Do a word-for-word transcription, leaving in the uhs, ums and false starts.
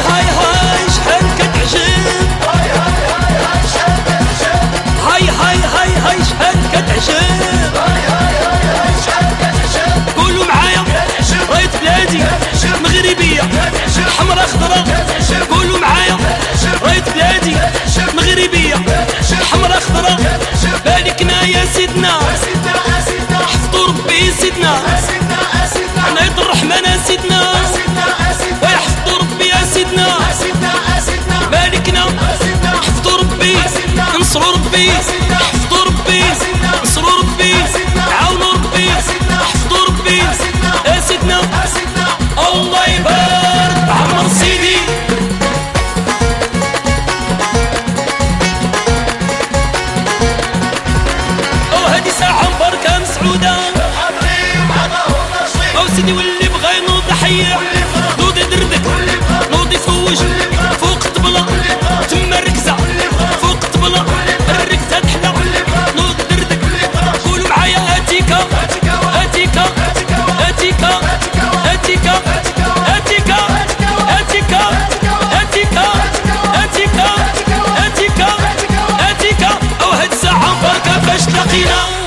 هاي هاي شحال كتعجب، هاي هاي هاي هاي شحال كتعجب، قولوا معايا راية بلادي مغربية حمرا خضرا، قولوا معايا راية بلادي مغربية حمرا خضرا. باركنا يا سيدنا حفظوا ربي سيدنا عناية الرحمن يا سيدنا ويحفظوا ربي يا سيدنا. باركنا حفظوا ربي انصروا ربي حفظوا ربي انصروا ربي عاونوا ربي حفظوا ربي يا سيدنا. الله يبارك عمر سيدي. او هادي ساعة مباركة مسعودة او سيدي واللي بغا ينوض حية نوض يدردك نوض يفوج فوق الطبلة تما الركزة فوق الطبلة الركزة تحلى نوض يدردك. قولوا معايا اتيكا اتيكا اتيكا اتيكا اتيكا اتيكا اتيكا اتيكا اتيكا اتيكا. او هاد الساعة مباركة فاش تلاقينا